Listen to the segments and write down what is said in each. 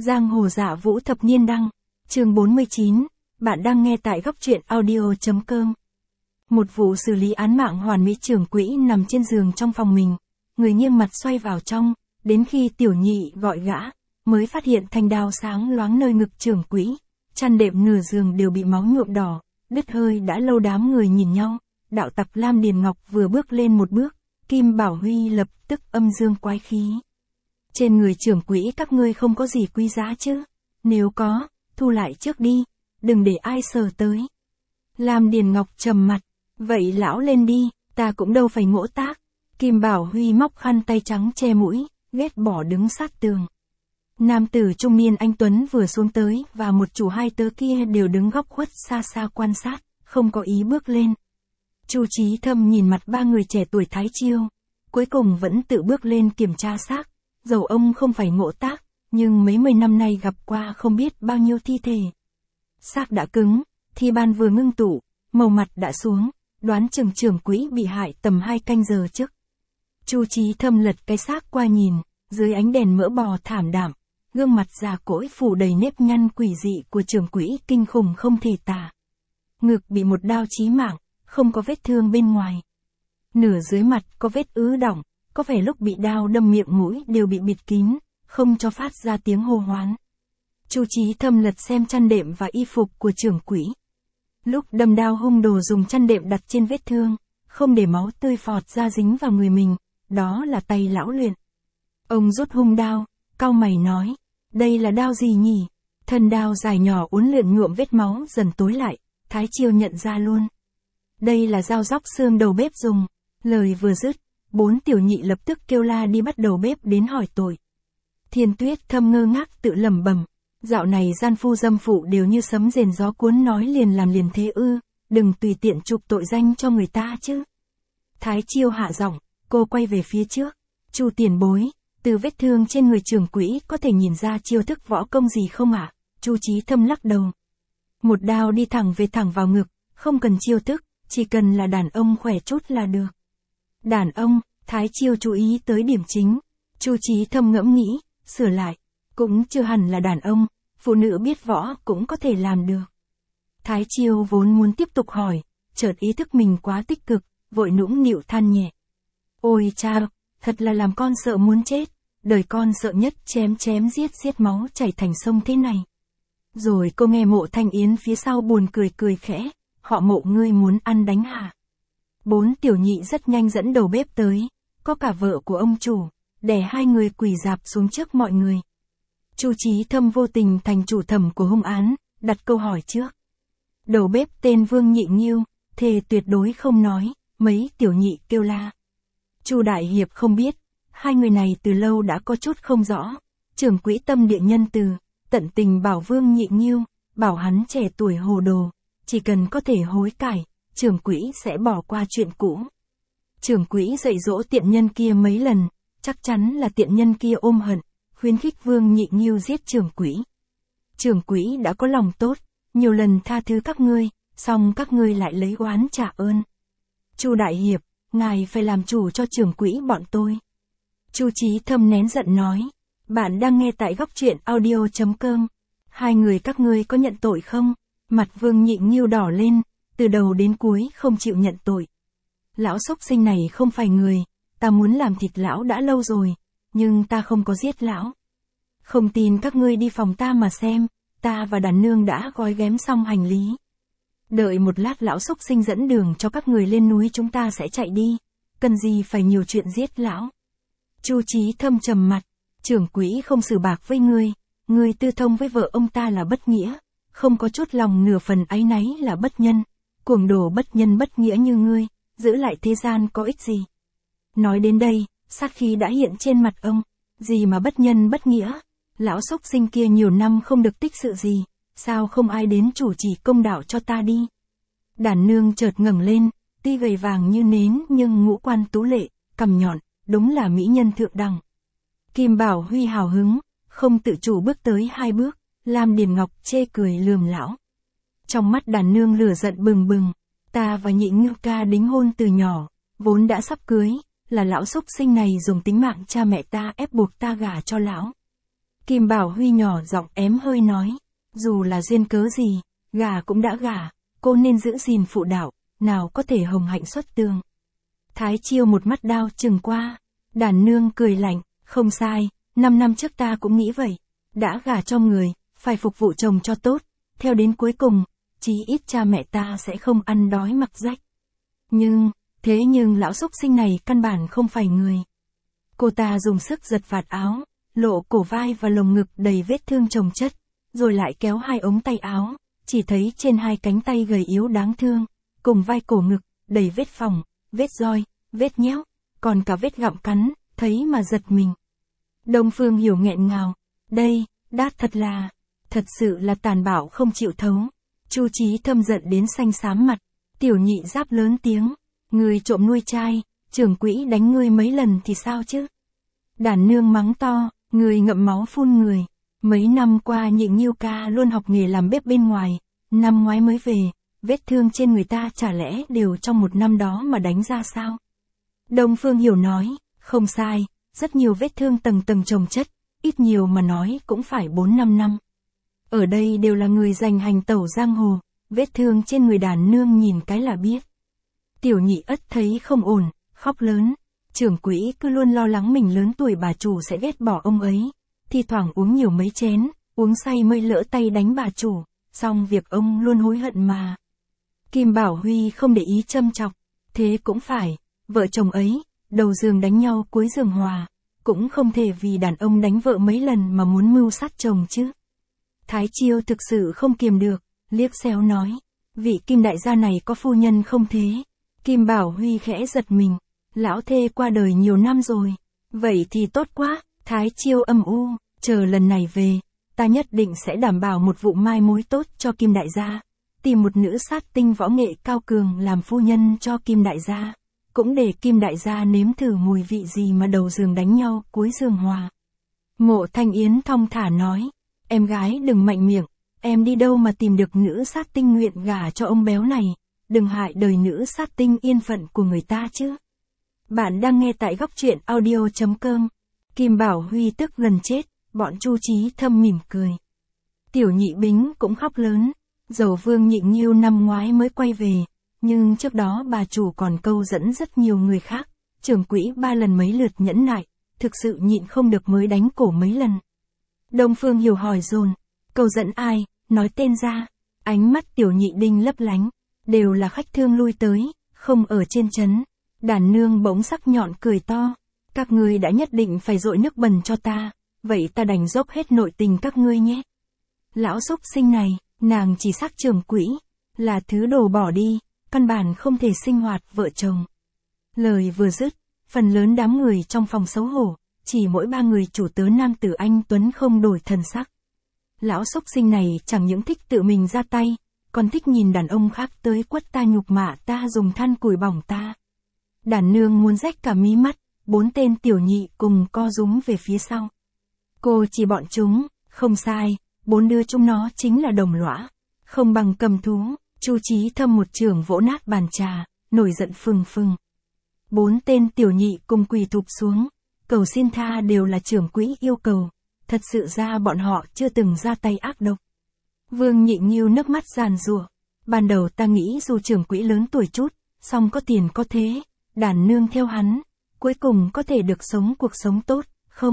Giang hồ dạ vũ thập niên đăng, chương 49, bạn đang nghe tại góc truyện audio.com. Một vụ xử lý án mạng hoàn mỹ. Trưởng quỹ nằm trên giường trong phòng mình, người nghiêng mặt xoay vào trong, đến khi tiểu nhị gọi gã, mới phát hiện thanh đao sáng loáng nơi ngực trưởng quỹ, chăn đệm nửa giường đều bị máu nhuộm đỏ, đứt hơi đã lâu. Đám người nhìn nhau, đạo tặc Lam Điền Ngọc vừa bước lên một bước, Kim Bảo Huy lập tức âm dương quái khí. Trên người trưởng quỹ các ngươi không có gì quý giá chứ? Nếu có, thu lại trước đi, đừng để ai sờ tới. Lam Điền Ngọc trầm mặt, vậy lão lên đi, ta cũng đâu phải ngỗ tác. Kim Bảo Huy móc khăn tay trắng che mũi, ghét bỏ đứng sát tường. Nam tử trung niên anh tuấn vừa xuống tới và một chủ hai tớ kia đều đứng góc khuất xa xa quan sát, không có ý bước lên. Chu Chí Thâm nhìn mặt ba người trẻ tuổi Thái Chiêu, cuối cùng vẫn tự bước lên kiểm tra xác. Dầu ông không phải ngộ tác, nhưng mấy mươi năm nay gặp qua không biết bao nhiêu thi thể. Xác đã cứng, thi ban vừa ngưng tụ, màu mặt đã xuống, đoán chừng trưởng quỹ bị hại tầm 2 canh giờ trước. Chu Chí Thâm lật cái xác qua nhìn, dưới ánh đèn mỡ bò thảm đạm, gương mặt già cỗi phủ đầy nếp nhăn quỷ dị của trưởng quỹ kinh khủng không thể tả. Ngực bị một đao chí mạng, không có vết thương bên ngoài. Nửa dưới mặt có vết ứ đọng, có vẻ lúc bị đao đâm miệng mũi đều bị bịt kín, không cho phát ra tiếng hô hoán. Chu Chí Thâm lật xem chăn đệm và y phục của trưởng quỹ. Lúc đâm đao hung đồ dùng chăn đệm đặt trên vết thương, không để máu tươi phọt ra dính vào người mình, đó là tay lão luyện. Ông rút hung đao, cau mày nói, đây là đao gì nhỉ? Thân đao dài nhỏ uốn lượn nhuộm vết máu dần tối lại, Thái Chiêu nhận ra luôn. Đây là dao róc xương đầu bếp dùng. Lời vừa dứt, 4 tiểu nhị lập tức kêu la đi bắt đầu bếp đến hỏi tội. Thiên Tuyết Thâm ngơ ngác tự lẩm bẩm, dạo này gian phu dâm phụ đều như sấm rền gió cuốn, nói liền làm liền thế ư, đừng tùy tiện chụp tội danh cho người ta chứ. Thái Chiêu hạ giọng, cô quay về phía trước, Chu tiền bối, từ vết thương trên người trưởng quỹ có thể nhìn ra chiêu thức võ công gì không ạ? Chu Chí Thâm lắc đầu. Một đao đi thẳng vào ngực, không cần chiêu thức, chỉ cần là đàn ông khỏe chút là được. Đàn ông, Thái Chiêu chú ý tới điểm chính. Chu Chí Thâm ngẫm nghĩ, sửa lại, cũng chưa hẳn là đàn ông, phụ nữ biết võ cũng có thể làm được. Thái Chiêu vốn muốn tiếp tục hỏi, chợt ý thức mình quá tích cực, vội nũng nịu than nhẹ. Ôi cha, thật là làm con sợ muốn chết, đời con sợ nhất chém giết máu chảy thành sông thế này. Rồi cô nghe Mộ Thanh Yến phía sau buồn cười khẽ, họ Mộ ngươi muốn ăn đánh hả? 4 tiểu nhị rất nhanh dẫn đầu bếp tới, có cả vợ của ông chủ, đè hai người quỳ rạp xuống trước mọi người. Chu Chí Thâm vô tình thành chủ thẩm của hung án, đặt câu hỏi trước. Đầu bếp tên Vương Nhị Nghiêu, thề tuyệt đối không nói, mấy tiểu nhị kêu la. Chu đại hiệp không biết, hai người này từ lâu đã có chút không rõ. Trưởng quỹ tâm địa nhân từ, tận tình bảo Vương Nhị Nghiêu, bảo hắn trẻ tuổi hồ đồ, chỉ cần có thể hối cải, trưởng quỹ sẽ bỏ qua chuyện cũ. Trưởng quỹ dạy dỗ tiện nhân kia mấy lần, chắc chắn là tiện nhân kia ôm hận, khuyến khích Vương Nhị Nghiêu giết trưởng quỹ. Trưởng quỹ đã có lòng tốt, nhiều lần tha thứ các ngươi, song các ngươi lại lấy oán trả ơn. Chu đại hiệp, ngài phải làm chủ cho trưởng quỹ bọn tôi. Chu Chí Thâm nén giận nói, bạn đang nghe tại góc truyện audio.com. Hai người các ngươi có nhận tội không? Mặt Vương Nhị Nghiêu đỏ lên, từ đầu đến cuối không chịu nhận tội. Lão xốc sinh này không phải người, ta muốn làm thịt lão đã lâu rồi, nhưng ta không có giết lão. Không tin các ngươi đi phòng ta mà xem, ta và đàn nương đã gói ghém xong hành lý. Đợi một lát lão xốc sinh dẫn đường cho các người lên núi, chúng ta sẽ chạy đi, cần gì phải nhiều chuyện giết lão. Chu Chí Thâm trầm mặt, trưởng quỹ không xử bạc với ngươi tư thông với vợ ông ta là bất nghĩa, không có chút lòng nửa phần áy náy là bất nhân, cuồng đồ bất nhân bất nghĩa như ngươi, giữ lại thế gian có ích gì. Nói đến đây, sát khí đã hiện trên mặt ông, gì mà bất nhân bất nghĩa, lão xốc sinh kia nhiều năm không được tích sự gì, sao không ai đến chủ trì công đạo cho ta đi. Đàn nương chợt ngẩng lên, tuy gầy vàng như nến nhưng ngũ quan tú lệ, cằm nhọn, đúng là mỹ nhân thượng đẳng. Kim Bảo Huy hào hứng, không tự chủ bước tới 2 bước, Lam Điền Ngọc chê cười lườm lão. Trong mắt đàn nương lửa giận bừng bừng, ta và Nhị Ngưu ca đính hôn từ nhỏ, vốn đã sắp cưới, là lão xúc sinh này dùng tính mạng cha mẹ ta ép buộc ta gả cho lão. Kim Bảo Huy nhỏ giọng ém hơi nói. Dù là duyên cớ gì, gả cũng đã gả, cô nên giữ gìn phụ đạo, nào có thể hồng hạnh xuất tường. Thái Chiêu một mắt đao chừng qua. Đàn nương cười lạnh, không sai, 5 năm trước ta cũng nghĩ vậy. Đã gả cho người, phải phục vụ chồng cho tốt, theo đến cuối cùng, chí ít cha mẹ ta sẽ không ăn đói mặc rách. Thế nhưng lão xúc sinh này căn bản không phải người. Cô ta dùng sức giật vạt áo, lộ cổ vai và lồng ngực đầy vết thương chồng chất, rồi lại kéo 2 ống tay áo, chỉ thấy trên 2 cánh tay gầy yếu đáng thương, cùng vai cổ ngực, đầy vết phỏng, vết roi, vết nhéo, còn cả vết gặm cắn, thấy mà giật mình. Đông Phương Hiểu nghẹn ngào, đây, đát thật sự là tàn bạo không chịu thấu. Chu Chí Thâm giận đến xanh xám mặt, Tiểu Nhị Giáp lớn tiếng, ngươi trộm nuôi trai, trưởng quỹ đánh ngươi mấy lần thì sao chứ? Đàn nương mắng to, ngươi ngậm máu phun người. Mấy năm qua Nhịn Nhiêu ca luôn học nghề làm bếp bên ngoài, năm ngoái mới về, vết thương trên người ta chả lẽ đều trong 1 năm đó mà đánh ra sao? Đông Phương Hiểu nói, không sai, rất nhiều vết thương tầng tầng chồng chất, ít nhiều mà nói cũng phải 4-5 năm. Ở đây đều là người giành hành tẩu giang hồ, vết thương trên người đàn nương nhìn cái là biết. Tiểu Nhị Ất thấy không ổn, khóc lớn. Trưởng quỹ cứ luôn lo lắng mình lớn tuổi bà chủ sẽ ghét bỏ ông ấy, thi thoảng uống nhiều mấy chén, uống say mới lỡ tay đánh bà chủ, xong việc ông luôn hối hận mà. Kim Bảo Huy không để ý châm chọc, thế cũng phải, vợ chồng ấy, đầu giường đánh nhau cuối giường hòa, cũng không thể vì đàn ông đánh vợ mấy lần mà muốn mưu sát chồng chứ. Thái Chiêu thực sự không kiềm được, liếc xéo nói, vị Kim đại gia này có phu nhân không thế? Kim Bảo Huy khẽ giật mình, lão thê qua đời nhiều năm rồi, vậy thì tốt quá. Thái Chiêu âm u, chờ lần này về, ta nhất định sẽ đảm bảo một vụ mai mối tốt cho Kim đại gia, tìm một nữ sát tinh võ nghệ cao cường làm phu nhân cho Kim đại gia, cũng để Kim đại gia nếm thử mùi vị gì mà đầu giường đánh nhau cuối giường hòa. Mộ Thanh Yến thong thả nói, em gái đừng mạnh miệng, em đi đâu mà tìm được nữ sát tinh nguyện gả cho ông béo này, đừng hại đời nữ sát tinh yên phận của người ta chứ. Bạn đang nghe tại góc truyện audio.com. Kim Bảo Huy tức gần chết, bọn Chu Chí Thâm mỉm cười. Tiểu Nhị Bính cũng khóc lớn, dầu Vương Nhịn Nhiêu năm ngoái mới quay về, nhưng trước đó bà chủ còn câu dẫn rất nhiều người khác, trưởng quỹ 3 lần mấy lượt nhẫn nại, thực sự nhịn không được mới đánh cổ mấy lần. Đông Phương Hiểu hỏi dồn, câu dẫn ai, nói tên ra. Ánh mắt Tiểu Nhị Đinh lấp lánh, đều là khách thương lui tới, không ở trên trấn. Đàn nương bỗng sắc nhọn cười to, các ngươi đã nhất định phải dội nước bẩn cho ta, vậy ta đành dốc hết nội tình các ngươi nhé. Lão xúc sinh này, nàng chỉ xác trưởng quỹ, là thứ đồ bỏ đi, căn bản không thể sinh hoạt vợ chồng. Lời vừa dứt, phần lớn đám người trong phòng xấu hổ, chỉ mỗi 3 người chủ tớ nam tử anh Tuấn không đổi thần sắc. Lão xúc sinh này chẳng những thích tự mình ra tay, còn thích nhìn đàn ông khác tới quất ta nhục mạ ta dùng than củi bỏng ta. Đàn nương muốn rách cả mí mắt, 4 tên tiểu nhị cùng co rúm về phía sau. Cô chỉ bọn chúng, không sai, 4 đứa chúng nó chính là đồng lõa, không bằng cầm thú. Chu Chí Thâm một chưởng vỗ nát bàn trà, nổi giận phừng phừng. 4 tên tiểu nhị cùng quỳ thụp xuống, cầu xin tha đều là trưởng quỹ yêu cầu, thật sự ra bọn họ chưa từng ra tay ác độc. Vương Nhịn Nhiêu nước mắt giàn giụa, ban đầu ta nghĩ dù trưởng quỹ lớn tuổi chút, song có tiền có thế, đàn nương theo hắn, cuối cùng có thể được sống cuộc sống tốt,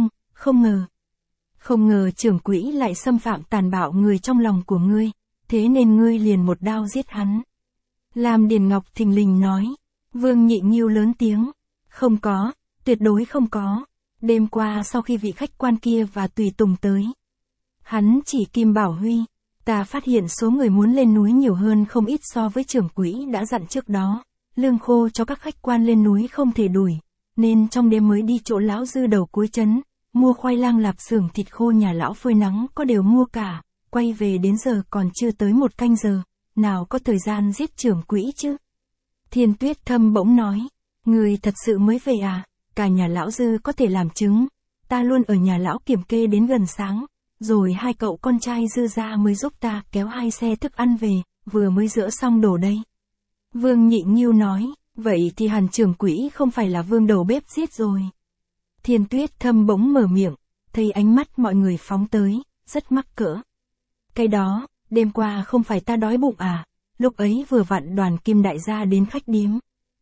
không ngờ trưởng quỹ lại xâm phạm tàn bạo người trong lòng của ngươi, thế nên ngươi liền một đao giết hắn. Lam Điền Ngọc thình lình nói. Vương Nhịn Nhiêu lớn tiếng, không có, tuyệt đối không có, đêm qua sau khi vị khách quan kia và tùy tùng tới. Hắn chỉ Kim Bảo Huy, ta phát hiện số người muốn lên núi nhiều hơn không ít so với trưởng quỹ đã dặn trước đó, lương khô cho các khách quan lên núi không thể đuổi, nên trong đêm mới đi chỗ lão dư đầu cuối trấn, mua khoai lang lạp xưởng thịt khô nhà lão phơi nắng có đều mua cả, quay về đến giờ còn chưa tới 1 canh giờ, nào có thời gian giết trưởng quỹ chứ. Thiên Tuyết Thâm bỗng nói, người thật sự mới về à, cả nhà lão dư có thể làm chứng, ta luôn ở nhà lão kiểm kê đến gần sáng, rồi 2 cậu con trai dư ra mới giúp ta kéo 2 xe thức ăn về, vừa mới rửa xong đồ đây. Vương Nhịn Nhiêu nói, vậy thì hẳn trưởng quỹ không phải là vương đầu bếp giết rồi. Thiên Tuyết Thâm bỗng mở miệng, thấy ánh mắt mọi người phóng tới, rất mắc cỡ. Cái đó, đêm qua không phải ta đói bụng à, lúc ấy vừa vặn đoàn Kim đại gia đến khách điếm.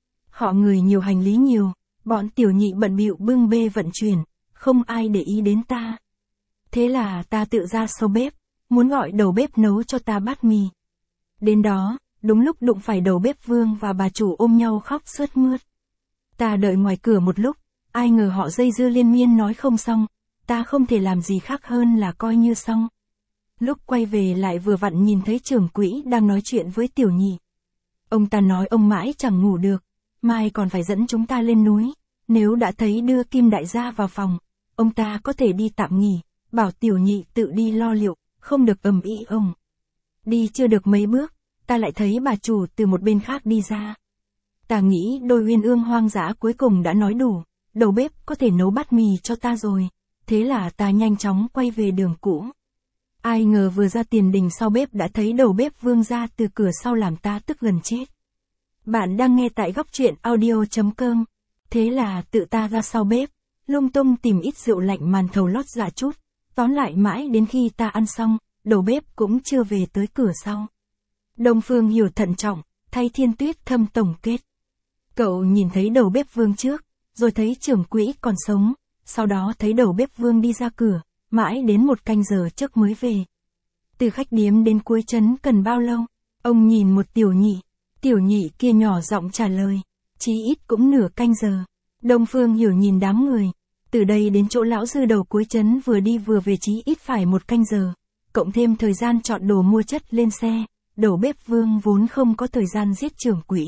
Họ người nhiều hành lý nhiều, bọn tiểu nhị bận bịu bưng bê vận chuyển, không ai để ý đến ta. Thế là ta tự ra sau bếp, muốn gọi đầu bếp nấu cho ta bát mì. Đến đó, đúng lúc đụng phải đầu bếp Vương và bà chủ ôm nhau khóc sướt mướt. Ta đợi ngoài cửa một lúc, ai ngờ họ dây dưa liên miên nói không xong, ta không thể làm gì khác hơn là coi như xong. Lúc quay về lại vừa vặn nhìn thấy trưởng quỹ đang nói chuyện với tiểu nhị. Ông ta nói ông mãi chẳng ngủ được, mai còn phải dẫn chúng ta lên núi, nếu đã thấy đưa Kim đại gia vào phòng, ông ta có thể đi tạm nghỉ, bảo tiểu nhị tự đi lo liệu, không được ầm ĩ ông. Đi chưa được mấy bước, ta lại thấy bà chủ từ một bên khác đi ra. Ta nghĩ đôi uyên ương hoang dã cuối cùng đã nói đủ, đầu bếp có thể nấu bát mì cho ta rồi, thế là ta nhanh chóng quay về đường cũ. Ai ngờ vừa ra tiền đình sau bếp đã thấy đầu bếp Vương ra từ cửa sau làm ta tức gần chết. Bạn đang nghe tại góc truyện audio.com, thế là tự ta ra sau bếp, lung tung tìm ít rượu lạnh màn thầu lót dạ chút, tóm lại mãi đến khi ta ăn xong, đầu bếp cũng chưa về tới cửa sau. Đông Phương Hiểu thận trọng, thay Thiên Tuyết Thâm tổng kết. Cậu nhìn thấy đầu bếp Vương trước, rồi thấy trưởng quỹ còn sống, sau đó thấy đầu bếp Vương đi ra cửa, mãi đến 1 canh giờ trước mới về. Từ khách điếm đến cuối trấn cần bao lâu? Ông nhìn một tiểu nhị kia nhỏ giọng trả lời, chí ít cũng nửa canh giờ. Đông Phương Hiểu nhìn đám người, từ đây đến chỗ lão dư đầu cuối trấn vừa đi vừa về chí ít phải 1 canh giờ, cộng thêm thời gian chọn đồ mua chất lên xe, đầu bếp Vương vốn không có thời gian giết trưởng quỹ.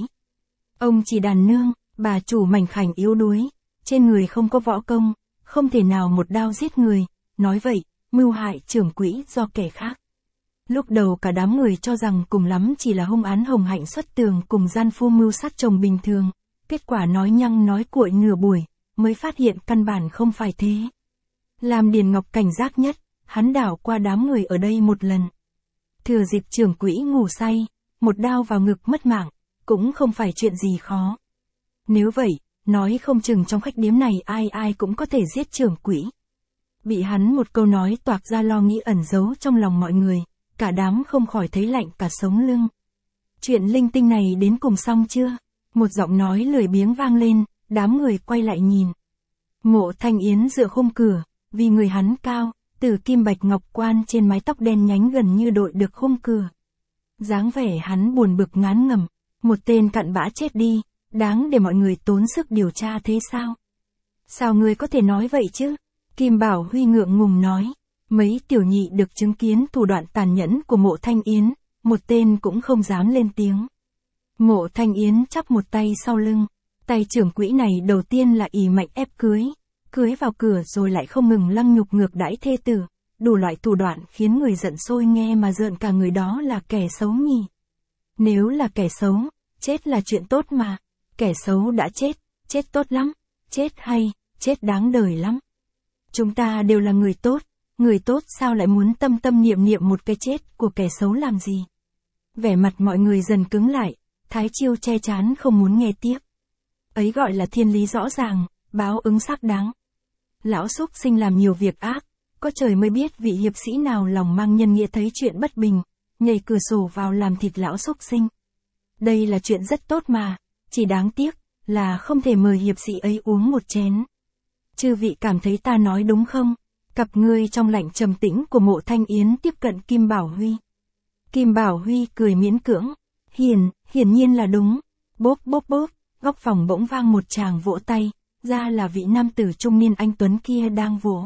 Ông chỉ đàn nương, bà chủ mảnh khảnh yếu đuối, trên người không có võ công, không thể nào một đao giết người, nói vậy, mưu hại trưởng quỹ do kẻ khác. Lúc đầu cả đám người cho rằng cùng lắm chỉ là hung án hồng hạnh xuất tường cùng gian phu mưu sát chồng bình thường, kết quả nói nhăng nói cuội nửa buổi, mới phát hiện căn bản không phải thế. Làm Điền Ngọc cảnh giác nhất, hắn đảo qua đám người ở đây một lần. Thừa dịp trưởng quỹ ngủ say, một đao vào ngực mất mạng, cũng không phải chuyện gì khó. Nếu vậy, nói không chừng trong khách điếm này ai cũng có thể giết trưởng quỹ. Bị hắn một câu nói toạc ra lo nghĩ ẩn giấu trong lòng mọi người, cả đám không khỏi thấy lạnh cả sống lưng. Chuyện linh tinh này đến cùng xong chưa? Một giọng nói lười biếng vang lên, đám người quay lại nhìn. Mộ Thanh Yến dựa khung cửa, vì người hắn cao, từ kim bạch ngọc quan trên mái tóc đen nhánh gần như đội được khung cửa. Dáng vẻ hắn buồn bực ngán ngẩm, một tên cặn bã chết đi, đáng để mọi người tốn sức điều tra thế sao? Sao ngươi có thể nói vậy chứ? Kim Bảo Huy ngượng ngùng nói, mấy tiểu nhị được chứng kiến thủ đoạn tàn nhẫn của Mộ Thanh Yến, một tên cũng không dám lên tiếng. Mộ Thanh Yến chắp một tay sau lưng, tay trưởng quỹ này đầu tiên là ỷ mạnh ép cưới vào cửa rồi lại không ngừng lăng nhục ngược đãi thê tử, đủ loại thủ đoạn khiến người giận sôi nghe mà rợn cả người, đó là kẻ xấu nhỉ. Nếu là kẻ xấu, chết là chuyện tốt mà, kẻ xấu đã chết tốt lắm, chết hay, chết đáng đời lắm. Chúng ta đều là người tốt sao lại muốn tâm niệm một cái chết của kẻ xấu làm gì? Vẻ mặt mọi người dần cứng lại, Thái Chiêu che chán không muốn nghe tiếp. Ấy gọi là thiên lý rõ ràng, báo ứng xác đáng. Lão xúc sinh làm nhiều việc ác, có trời mới biết vị hiệp sĩ nào lòng mang nhân nghĩa thấy chuyện bất bình, nhảy cửa sổ vào làm thịt lão xúc sinh. Đây là chuyện rất tốt mà, chỉ đáng tiếc là không thể mời hiệp sĩ ấy uống một chén. Chư vị cảm thấy ta nói đúng không? Cặp ngươi trong lạnh trầm tĩnh của Mộ Thanh Yến tiếp cận Kim Bảo Huy. Kim Bảo Huy cười miễn cưỡng, hiển nhiên là đúng. Bốp, góc phòng bỗng vang một tràng vỗ tay, ra là vị nam tử trung niên anh tuấn kia đang vỗ.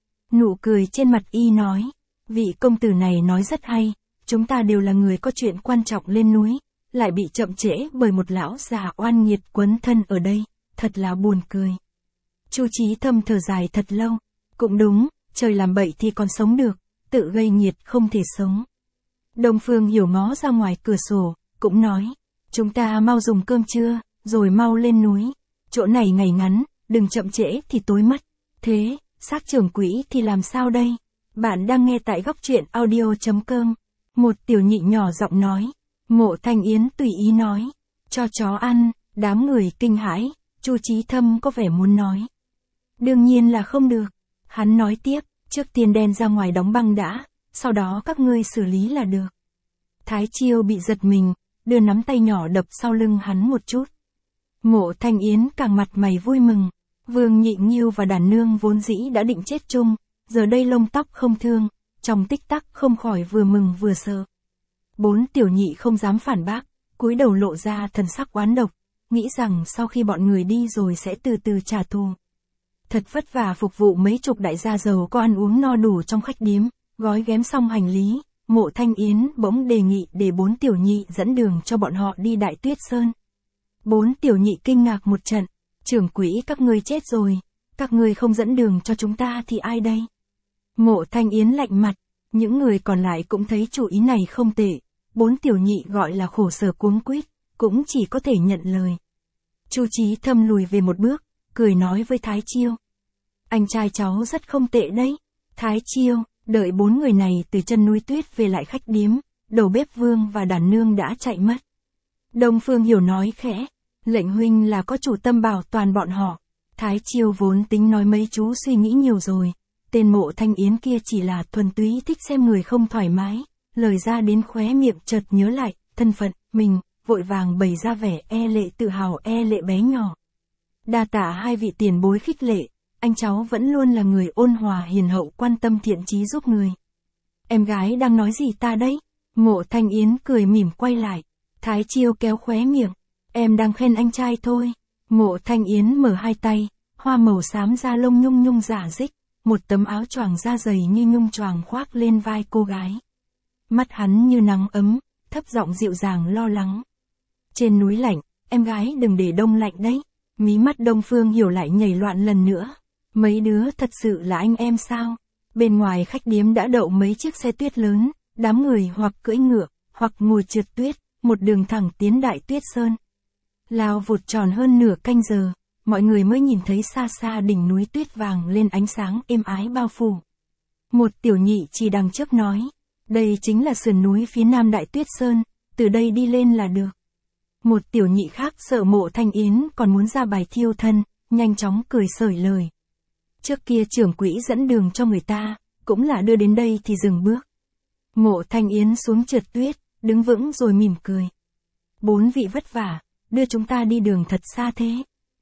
Nụ cười trên mặt y nói, vị công tử này nói rất hay, chúng ta đều là người có chuyện quan trọng lên núi, lại bị chậm trễ bởi một lão già oan nghiệt quấn thân ở đây, thật là buồn cười. Chu Chí Thâm thở dài thật lâu, cũng đúng, trời làm bậy thì còn sống được, tự gây nghiệt không thể sống. Đông Phương Hiểu ngó ra ngoài cửa sổ, cũng nói, chúng ta mau dùng cơm trưa, rồi mau lên núi, chỗ này ngày ngắn, đừng chậm trễ thì tối mất. Thế, xác trưởng quỹ thì làm sao đây? Bạn đang nghe tại góc truyện audio.com. Một tiểu nhị nhỏ giọng nói. Mộ Thanh Yến tùy ý nói, cho chó ăn. Đám người kinh hãi, Chu Chí Thâm có vẻ muốn nói, đương nhiên là không được. Hắn nói tiếp, trước tiên đem ra ngoài đóng băng đã, sau đó các ngươi xử lý là được. Thái Chiêu bị giật mình, đưa nắm tay nhỏ đập sau lưng hắn một chút. Mộ Thanh Yến càng mặt mày vui mừng. Vương Nhị Nghiêu và Đàn Nương vốn dĩ đã định chết chung, giờ đây lông tóc không thương, trong tích tắc không khỏi vừa mừng vừa sợ. 4 tiểu nhị không dám phản bác, cúi đầu lộ ra thần sắc oán độc, nghĩ rằng sau khi bọn người đi rồi sẽ từ từ trả thù. Thật vất vả phục vụ mấy chục đại gia giàu có ăn uống no đủ trong khách điếm, gói ghém xong hành lý, Mộ Thanh Yến bỗng đề nghị để 4 tiểu nhị dẫn đường cho bọn họ đi Đại Tuyết Sơn. 4 tiểu nhị kinh ngạc một trận, trưởng quỹ các ngươi chết rồi, các ngươi không dẫn đường cho chúng ta thì ai đây? Mộ Thanh Yến lạnh mặt, những người còn lại cũng thấy chủ ý này không tệ, 4 tiểu nhị gọi là khổ sở cuống quýt, cũng chỉ có thể nhận lời. Chu Chí Thâm lùi về một bước, cười nói với Thái Chiêu. Anh trai cháu rất không tệ đấy. Thái Chiêu, đợi 4 người này từ chân núi tuyết về lại khách điếm, đầu bếp Vương và Đàn Nương đã chạy mất. Đông Phương Hiểu nói khẽ, lệnh huynh là có chủ tâm bảo toàn bọn họ. Thái Chiêu vốn tính nói mấy chú suy nghĩ nhiều rồi, tên Mộ Thanh Yến kia chỉ là thuần túy thích xem người không thoải mái, lời ra đến khóe miệng chợt nhớ lại, thân phận, mình, vội vàng bày ra vẻ e lệ tự hào e lệ bé nhỏ. Đa tạ hai vị tiền bối khích lệ, anh cháu vẫn luôn là người ôn hòa hiền hậu quan tâm thiện chí giúp người. Em gái đang nói gì ta đấy? Mộ Thanh Yến cười mỉm quay lại, Thái Chiêu kéo khóe miệng, em đang khen anh trai thôi. Mộ Thanh Yến mở hai tay, hoa màu xám da lông nhung nhung rả rích, một tấm áo choàng da dày như nhung choàng khoác lên vai cô gái. Mắt hắn như nắng ấm, thấp giọng dịu dàng lo lắng. Trên núi lạnh, em gái đừng để đông lạnh đấy. Mí mắt Đông Phương Hiểu lại nhảy loạn lần nữa. Mấy đứa thật sự là anh em sao? Bên ngoài khách điếm đã đậu mấy chiếc xe tuyết lớn, đám người hoặc cưỡi ngựa, hoặc ngồi trượt tuyết, một đường thẳng tiến Đại Tuyết Sơn. Lao vụt tròn hơn nửa canh giờ, mọi người mới nhìn thấy xa xa đỉnh núi tuyết vàng lên ánh sáng êm ái bao phủ. Một tiểu nhị chỉ đằng trước nói, đây chính là sườn núi phía nam Đại Tuyết Sơn, từ đây đi lên là được. Một tiểu nhị khác sợ Mộ Thanh Yến còn muốn ra bài thiêu thân, nhanh chóng cười xởi lời. Trước kia trưởng quỹ dẫn đường cho người ta, cũng là đưa đến đây thì dừng bước. Mộ Thanh Yến xuống trượt tuyết, đứng vững rồi mỉm cười. 4 vị vất vả, đưa chúng ta đi đường thật xa thế.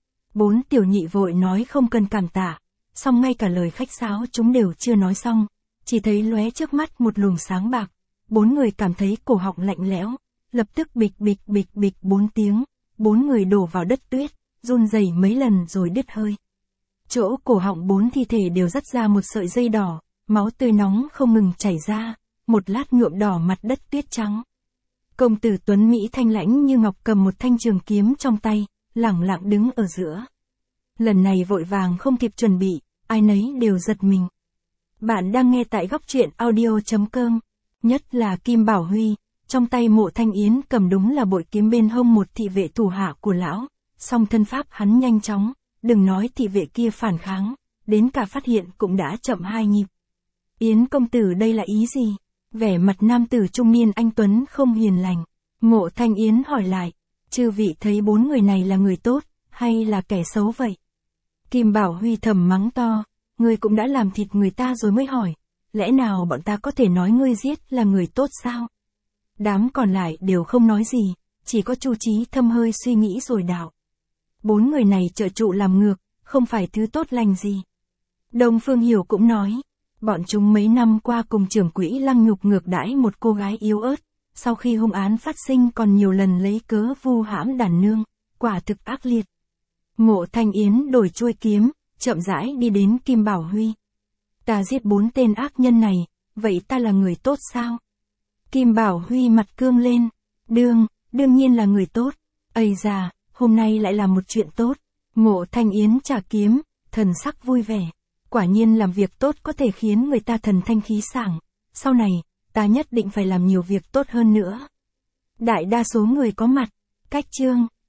4 tiểu nhị vội nói không cần cảm tạ, song ngay cả lời khách sáo chúng đều chưa nói xong, chỉ thấy lóe trước mắt một luồng sáng bạc. 4 người cảm thấy cổ họng lạnh lẽo, lập tức bịch bịch bịch bịch 4 tiếng, 4 người đổ vào đất tuyết, run rẩy mấy lần rồi đứt hơi. Chỗ cổ họng 4 thi thể đều dắt ra một sợi dây đỏ, máu tươi nóng không ngừng chảy ra, một lát nhuộm đỏ mặt đất tuyết trắng. Công tử Tuấn Mỹ thanh lãnh như ngọc cầm một thanh trường kiếm trong tay, lẳng lặng đứng ở giữa. Lần này vội vàng không kịp chuẩn bị, ai nấy đều giật mình. Bạn đang nghe tại góc truyện audio.com, nhất là Kim Bảo Huy, trong tay Mộ Thanh Yến cầm đúng là bội kiếm bên hông một thị vệ thủ hạ của lão, song thân pháp hắn nhanh chóng, đừng nói thị vệ kia phản kháng, đến cả phát hiện cũng đã chậm 2 nhịp. Yến công tử đây là ý gì? Vẻ mặt nam tử trung niên anh tuấn không hiền lành. Mộ Thanh Yến hỏi lại, chư vị thấy 4 người này là người tốt, hay là kẻ xấu vậy? Kim Bảo Huy thầm mắng to, ngươi cũng đã làm thịt người ta rồi mới hỏi, lẽ nào bọn ta có thể nói ngươi giết là người tốt sao? Đám còn lại đều không nói gì, chỉ có Chu Chí Thâm hơi suy nghĩ rồi đạo. 4 người này trợ trụ làm ngược, không phải thứ tốt lành gì. Đông Phương Hiểu cũng nói, bọn chúng mấy năm qua cùng trưởng quỹ lăng nhục ngược đãi một cô gái yếu ớt, sau khi hung án phát sinh còn nhiều lần lấy cớ vu hãm Đàn Nương, quả thực ác liệt. Mộ Thanh Yến đổi chuôi kiếm, chậm rãi đi đến Kim Bảo Huy. Ta giết 4 tên ác nhân này, vậy ta là người tốt sao? Kim Bảo Huy mặt cương lên, đương nhiên là người tốt. Ây da, hôm nay lại là một chuyện tốt. Mộ Thanh Yến trả kiếm, thần sắc vui vẻ. Quả nhiên làm việc tốt có thể khiến người ta thần thanh khí sảng. Sau này, ta nhất định phải làm nhiều việc tốt hơn nữa. Đại đa số người có mặt, cách chương.